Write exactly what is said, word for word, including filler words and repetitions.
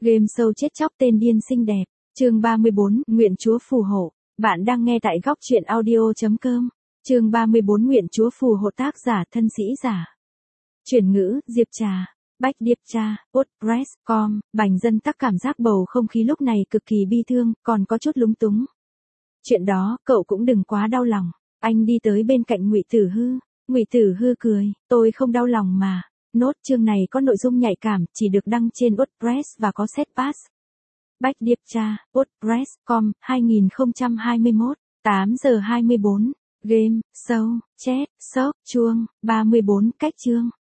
Game show chết chóc tên điên xinh đẹp. Chương ba mươi bốn, Nguyện Chúa phù hộ. Bạn đang nghe tại góc truyện audio chấm com. Chương ba mươi bốn, Nguyện Chúa phù hộ. Tác giả thân sĩ giả. Chuyển ngữ, Diệp Trà. Bách Điệp Tra, WordPress chấm com. Bành dân tắc cảm giác bầu không khí lúc này cực kỳ bi thương, còn có chút lúng túng. Chuyện đó, cậu cũng đừng quá đau lòng. Anh đi tới bên cạnh Ngụy Tử Hư. Ngụy Tử Hư cười, tôi không đau lòng mà. Nốt chương này có nội dung nhạy cảm, chỉ được đăng trên WordPress và có set pass. Bách Điệp Tra, WordPress chấm com, hai nghìn không trăm hai mươi mốt, tám giờ hai mươi bốn. Game, show, chat, shop, chuông, ba mươi bốn cách chương.